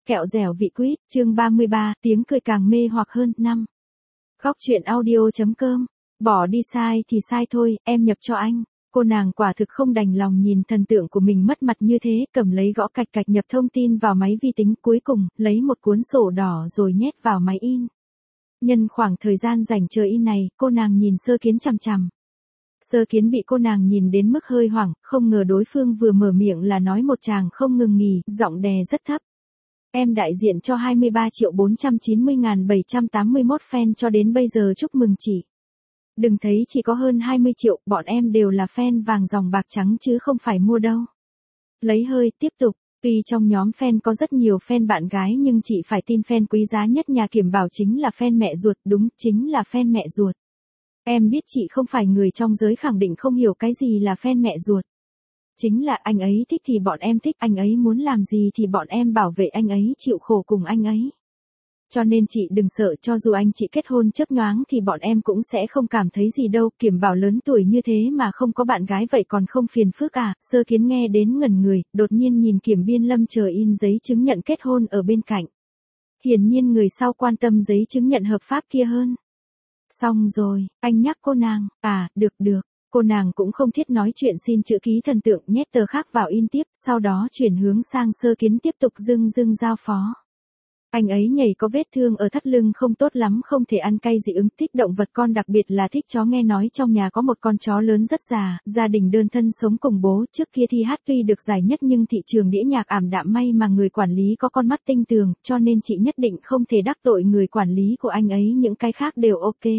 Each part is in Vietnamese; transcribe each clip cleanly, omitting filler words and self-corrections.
Kẹo dẻo vị quýt, chương 33, tiếng cười càng mê hoặc hơn, 5. Góc truyện audio.com. Bỏ đi sai thì sai thôi, em nhập cho anh. Cô nàng quả thực không đành lòng nhìn thần tượng của mình mất mặt như thế, cầm lấy gõ cạch cạch nhập thông tin vào máy vi tính, cuối cùng, lấy một cuốn sổ đỏ rồi nhét vào máy in. Nhân khoảng thời gian rảnh chờ in này, cô nàng nhìn Sơ Kiến chằm chằm. Sơ Kiến bị cô nàng nhìn đến mức hơi hoảng, không ngờ đối phương vừa mở miệng là nói một tràng không ngừng nghỉ, giọng đè rất thấp. Em đại diện cho 23.490.781 fan cho đến bây giờ, chúc mừng chị. Đừng thấy chỉ có hơn 20 triệu, bọn em đều là fan vàng dòng bạc trắng chứ không phải mua đâu. Lấy hơi, tiếp tục. Tuy trong nhóm fan có rất nhiều fan bạn gái nhưng chị phải tin fan quý giá nhất nhà kiểm bảo chính là fan mẹ ruột, đúng, chính là fan mẹ ruột. Em biết chị không phải người trong giới khẳng định không hiểu cái gì là fan mẹ ruột. Chính là anh ấy thích thì bọn em thích, anh ấy muốn làm gì thì bọn em bảo vệ anh ấy, chịu khổ cùng anh ấy. Cho nên chị đừng sợ, cho dù anh chị kết hôn chớp nhoáng thì bọn em cũng sẽ không cảm thấy gì đâu. Kiểm bảo lớn tuổi như thế mà không có bạn gái vậy còn không phiền phức à? Sơ Kiến nghe đến ngẩn người, đột nhiên nhìn Kiểm Biên Lâm chờ in giấy chứng nhận kết hôn ở bên cạnh. Hiển nhiên người sau quan tâm giấy chứng nhận hợp pháp kia hơn. Xong rồi, anh nhắc cô nàng, được. Cô nàng cũng không thiết nói chuyện, xin chữ ký thần tượng, nhét tờ khác vào in tiếp, sau đó chuyển hướng sang Sơ Kiến tiếp tục dưng giao phó. Anh ấy nhảy có vết thương ở thắt lưng không tốt lắm, không thể ăn cay dị ứng, thích động vật con, đặc biệt là thích chó, nghe nói trong nhà có một con chó lớn rất già, gia đình đơn thân sống cùng bố, trước kia thi hát tuy được giải nhất nhưng thị trường đĩa nhạc ảm đạm, may mà người quản lý có con mắt tinh tường, cho nên chị nhất định không thể đắc tội người quản lý của anh ấy, những cái khác đều ok.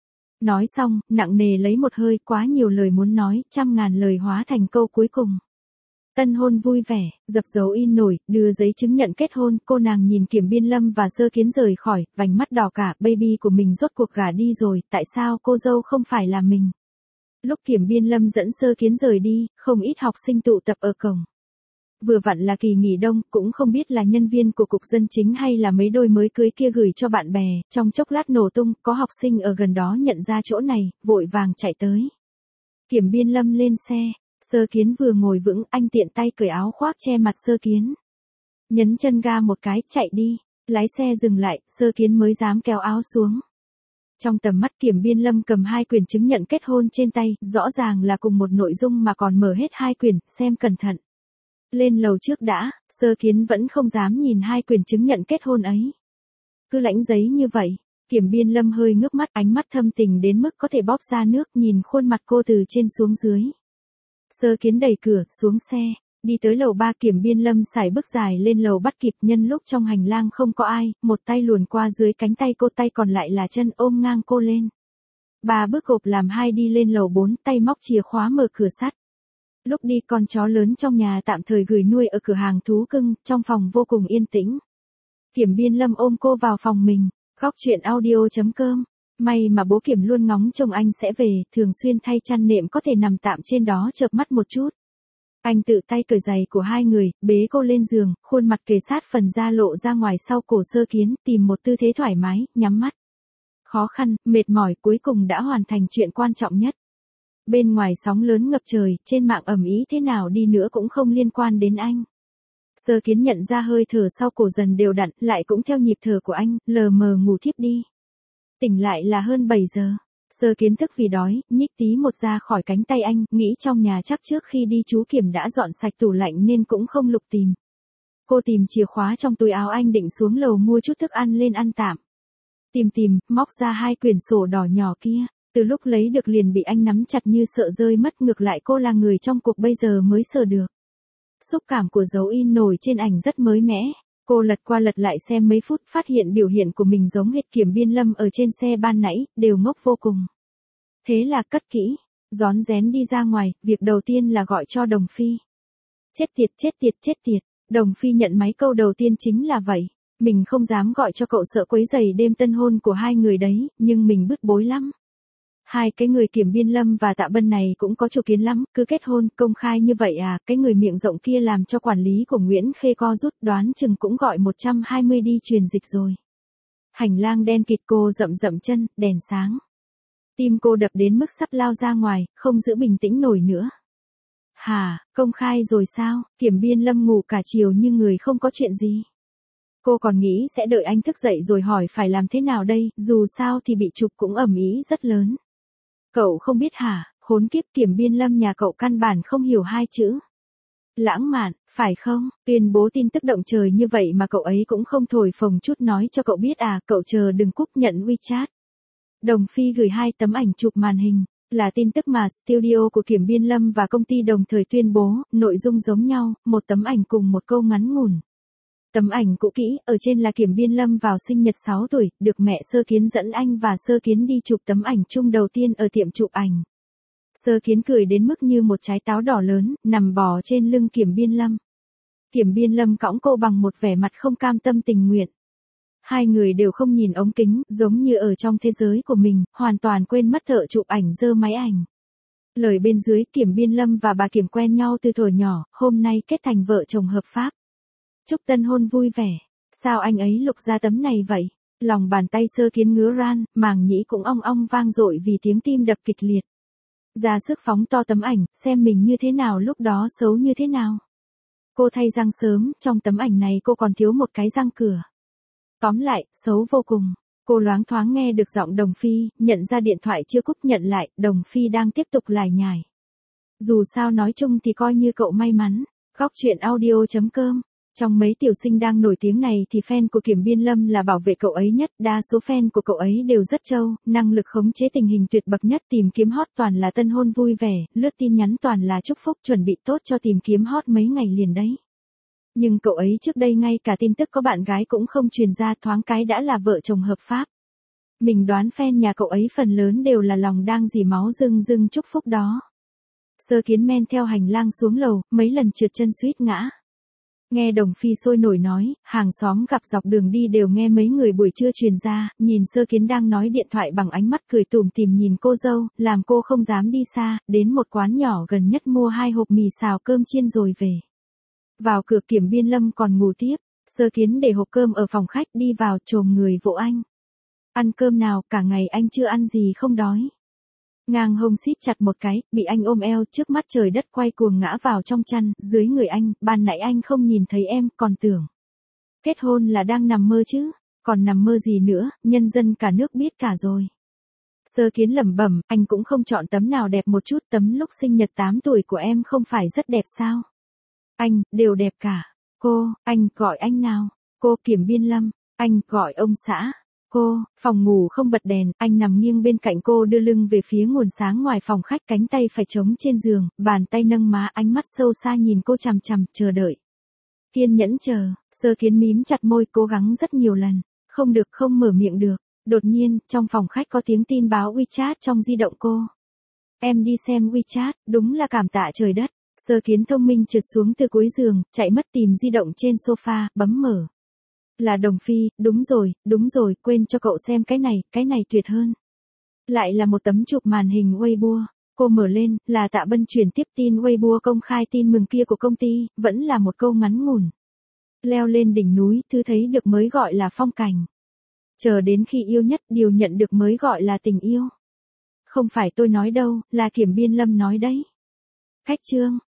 Nói xong, nặng nề lấy một hơi, quá nhiều lời muốn nói, trăm ngàn lời hóa thành câu cuối cùng. Tân hôn vui vẻ, dập dấu in nổi, đưa giấy chứng nhận kết hôn, cô nàng nhìn Kiểm Biên Lâm và Sơ Kiến rời khỏi, vành mắt đỏ cả, baby của mình rốt cuộc gả đi rồi, tại sao cô dâu không phải là mình? Lúc Kiểm Biên Lâm dẫn Sơ Kiến rời đi, không ít học sinh tụ tập ở cổng. Vừa vặn là kỳ nghỉ đông, cũng không biết là nhân viên của cục dân chính hay là mấy đôi mới cưới kia gửi cho bạn bè, trong chốc lát nổ tung, có học sinh ở gần đó nhận ra chỗ này, vội vàng chạy tới. Kiểm Biên Lâm lên xe. Sơ Kiến vừa ngồi vững, anh tiện tay cởi áo khoác che mặt Sơ Kiến. Nhấn chân ga một cái, chạy đi. Lái xe dừng lại, Sơ Kiến mới dám kéo áo xuống. Trong tầm mắt Kiểm Biên Lâm cầm 2 quyển chứng nhận kết hôn trên tay, rõ ràng là cùng một nội dung mà còn mở hết 2 quyển, xem cẩn thận. Lên lầu trước đã, Sơ Kiến vẫn không dám nhìn 2 quyển chứng nhận kết hôn ấy. Cứ lãnh giấy như vậy. Kiểm Biên Lâm hơi ngước mắt, ánh mắt thâm tình đến mức có thể bóp ra nước, nhìn khuôn mặt cô từ trên xuống dưới. Sơ Kiến đẩy cửa, xuống xe, đi tới lầu 3, Kiểm Biên Lâm sải bước dài lên lầu bắt kịp, nhân lúc trong hành lang không có ai, một tay luồn qua dưới cánh tay cô, tay còn lại là chân ôm ngang cô lên. 3 bước gộp làm 2 đi lên lầu 4, tay móc chìa khóa mở cửa sắt. Lúc đi, con chó lớn trong nhà tạm thời gửi nuôi ở cửa hàng thú cưng, trong phòng vô cùng yên tĩnh. Kiểm Biên Lâm ôm cô vào phòng mình, góc truyện audio.com. May mà bố Kiểm luôn ngóng trông anh sẽ về, thường xuyên thay chăn nệm có thể nằm tạm trên đó chợp mắt một chút. Anh tự tay cởi giày của 2 người, bế cô lên giường, khuôn mặt kề sát phần da lộ ra ngoài sau cổ Sơ Kiến, tìm một tư thế thoải mái, nhắm mắt. Khó khăn, mệt mỏi, cuối cùng đã hoàn thành chuyện quan trọng nhất. Bên ngoài sóng lớn ngập trời, trên mạng ầm ĩ thế nào đi nữa cũng không liên quan đến anh. Sơ Kiến nhận ra hơi thở sau cổ dần đều đặn, lại cũng theo nhịp thở của anh, lờ mờ ngủ thiếp đi. Tỉnh lại là hơn 7 giờ. Sơ Kiến thức vì đói, nhích tí một ra khỏi cánh tay anh, nghĩ trong nhà chắc trước khi đi chú Kiểm đã dọn sạch tủ lạnh nên cũng không lục tìm. Cô tìm chìa khóa trong túi áo anh định xuống lầu mua chút thức ăn lên ăn tạm. Tìm, móc ra 2 quyển sổ đỏ nhỏ kia, từ lúc lấy được liền bị anh nắm chặt như sợ rơi mất, ngược lại cô là người trong cuộc bây giờ mới sờ được. Xúc cảm của dấu in nổi trên ảnh rất mới mẻ. Cô lật qua lật lại xem mấy phút, phát hiện biểu hiện của mình giống hệt Kiểm Biên Lâm ở trên xe ban nãy, đều ngốc vô cùng. Thế là cất kỹ, rón rén đi ra ngoài, việc đầu tiên là gọi cho Đồng Phi. Chết tiệt, Đồng Phi nhận máy, câu đầu tiên chính là vậy. Mình không dám gọi cho cậu, sợ quấy rầy đêm tân hôn của 2 người đấy, nhưng mình bứt bối lắm. 2 cái người Kiểm Biên Lâm và Tạ Bân này cũng có chủ kiến lắm, cứ kết hôn công khai như vậy à, cái người miệng rộng kia làm cho quản lý của Nguyễn Khê co rút, đoán chừng cũng gọi 120 đi truyền dịch rồi. Hành lang đen kịt, cô dậm chân, đèn sáng. Tim cô đập đến mức sắp lao ra ngoài, không giữ bình tĩnh nổi nữa. Hả, công khai rồi sao? Kiểm Biên Lâm ngủ cả chiều như người không có chuyện gì. Cô còn nghĩ sẽ đợi anh thức dậy rồi hỏi phải làm thế nào đây, dù sao thì bị chụp cũng ầm ĩ rất lớn. Cậu không biết hả, khốn kiếp, Kiểm Biên Lâm nhà cậu căn bản không hiểu hai chữ lãng mạn, phải không? Tuyên bố tin tức động trời như vậy mà cậu ấy cũng không thổi phồng chút nói cho cậu biết à, cậu chờ đừng cúp nhận WeChat. Đồng Phi gửi 2 tấm ảnh chụp màn hình, là tin tức mà studio của Kiểm Biên Lâm và công ty đồng thời tuyên bố, nội dung giống nhau, một tấm ảnh cùng một câu ngắn ngủn. Tấm ảnh cũ kỹ, ở trên là Kiểm Biên Lâm vào sinh nhật 6 tuổi, được mẹ Sơ Kiến dẫn anh và Sơ Kiến đi chụp tấm ảnh chung đầu tiên ở tiệm chụp ảnh. Sơ Kiến cười đến mức như một trái táo đỏ lớn, nằm bò trên lưng Kiểm Biên Lâm. Kiểm Biên Lâm cõng cô bằng một vẻ mặt không cam tâm tình nguyện. Hai người đều không nhìn ống kính, giống như ở trong thế giới của mình, hoàn toàn quên mất thợ chụp ảnh giơ máy ảnh. Lời bên dưới, Kiểm Biên Lâm và bà Kiểm quen nhau từ thuở nhỏ, hôm nay kết thành vợ chồng hợp pháp. Chúc tân hôn vui vẻ. Sao anh ấy lục ra tấm này vậy? Lòng bàn tay Sơ Kiến ngứa ran, màng nhĩ cũng ong ong vang dội vì tiếng tim đập kịch liệt. Ra sức phóng to tấm ảnh, xem mình như thế nào lúc đó xấu như thế nào. Cô thay răng sớm, trong tấm ảnh này cô còn thiếu một cái răng cửa. Tóm lại, xấu vô cùng. Cô loáng thoáng nghe được giọng Đồng Phi, nhận ra điện thoại chưa cúp nhận lại, Đồng Phi đang tiếp tục lải nhải. Dù sao nói chung thì coi như cậu may mắn. Góc chuyện audio.com. Trong mấy tiểu sinh đang nổi tiếng này thì fan của Kiểm Biên Lâm là bảo vệ cậu ấy nhất, đa số fan của cậu ấy đều rất trâu, năng lực khống chế tình hình tuyệt bậc nhất, tìm kiếm hot toàn là tân hôn vui vẻ, lướt tin nhắn toàn là chúc phúc, chuẩn bị tốt cho tìm kiếm hot mấy ngày liền đấy. Nhưng cậu ấy trước đây ngay cả tin tức có bạn gái cũng không truyền ra, thoáng cái đã là vợ chồng hợp pháp. Mình đoán fan nhà cậu ấy phần lớn đều là lòng đang dì máu rưng rưng chúc phúc đó. Sơ Kiến men theo hành lang xuống lầu, mấy lần trượt chân suýt ngã. Nghe Đồng Phi sôi nổi nói, hàng xóm gặp dọc đường đi đều nghe mấy người buổi trưa truyền ra, nhìn Sơ Kiến đang nói điện thoại bằng ánh mắt cười tủm tỉm nhìn cô dâu, làm cô không dám đi xa, đến một quán nhỏ gần nhất mua 2 hộp mì xào cơm chiên rồi về. Vào cửa Kiểm Biên Lâm còn ngủ tiếp, Sơ Kiến để hộp cơm ở phòng khách đi vào chồm người vỗ anh. Ăn cơm nào, cả ngày anh chưa ăn gì không đói. Ngang hông siết chặt một cái, bị anh ôm eo, trước mắt trời đất quay cuồng ngã vào trong chăn, dưới người anh, ban nãy anh không nhìn thấy em, còn tưởng. Kết hôn là đang nằm mơ chứ, còn nằm mơ gì nữa, nhân dân cả nước biết cả rồi. Sơ Kiến lẩm bẩm, anh cũng không chọn tấm nào đẹp một chút, tấm lúc sinh nhật 8 tuổi của em không phải rất đẹp sao? Anh, đều đẹp cả. Cô, anh, gọi anh nào? Cô, Kiểm Biên Lâm, anh, gọi ông xã. Cô, phòng ngủ không bật đèn, anh nằm nghiêng bên cạnh cô đưa lưng về phía nguồn sáng ngoài phòng khách, cánh tay phải trống trên giường, bàn tay nâng má, ánh mắt sâu xa nhìn cô chằm chằm, chờ đợi. Kiên nhẫn chờ, Sơ Kiến mím chặt môi, cố gắng rất nhiều lần, không được, không mở miệng được. Đột nhiên, trong phòng khách có tiếng tin báo WeChat trong di động cô. Em đi xem WeChat, đúng là cảm tạ trời đất. Sơ Kiến thông minh trượt xuống từ cuối giường, chạy mất tìm di động trên sofa, bấm mở. Là Đồng Phi, đúng rồi, quên cho cậu xem cái này tuyệt hơn. Lại là một tấm chụp màn hình Weibo, cô mở lên, là Tạ Bân chuyển tiếp tin Weibo công khai tin mừng kia của công ty, vẫn là một câu ngắn ngủn. Leo lên đỉnh núi, thứ thấy được mới gọi là phong cảnh. Chờ đến khi yêu nhất, điều nhận được mới gọi là tình yêu. Không phải tôi nói đâu, là Kiểm Biên Lâm nói đấy. Khách chương.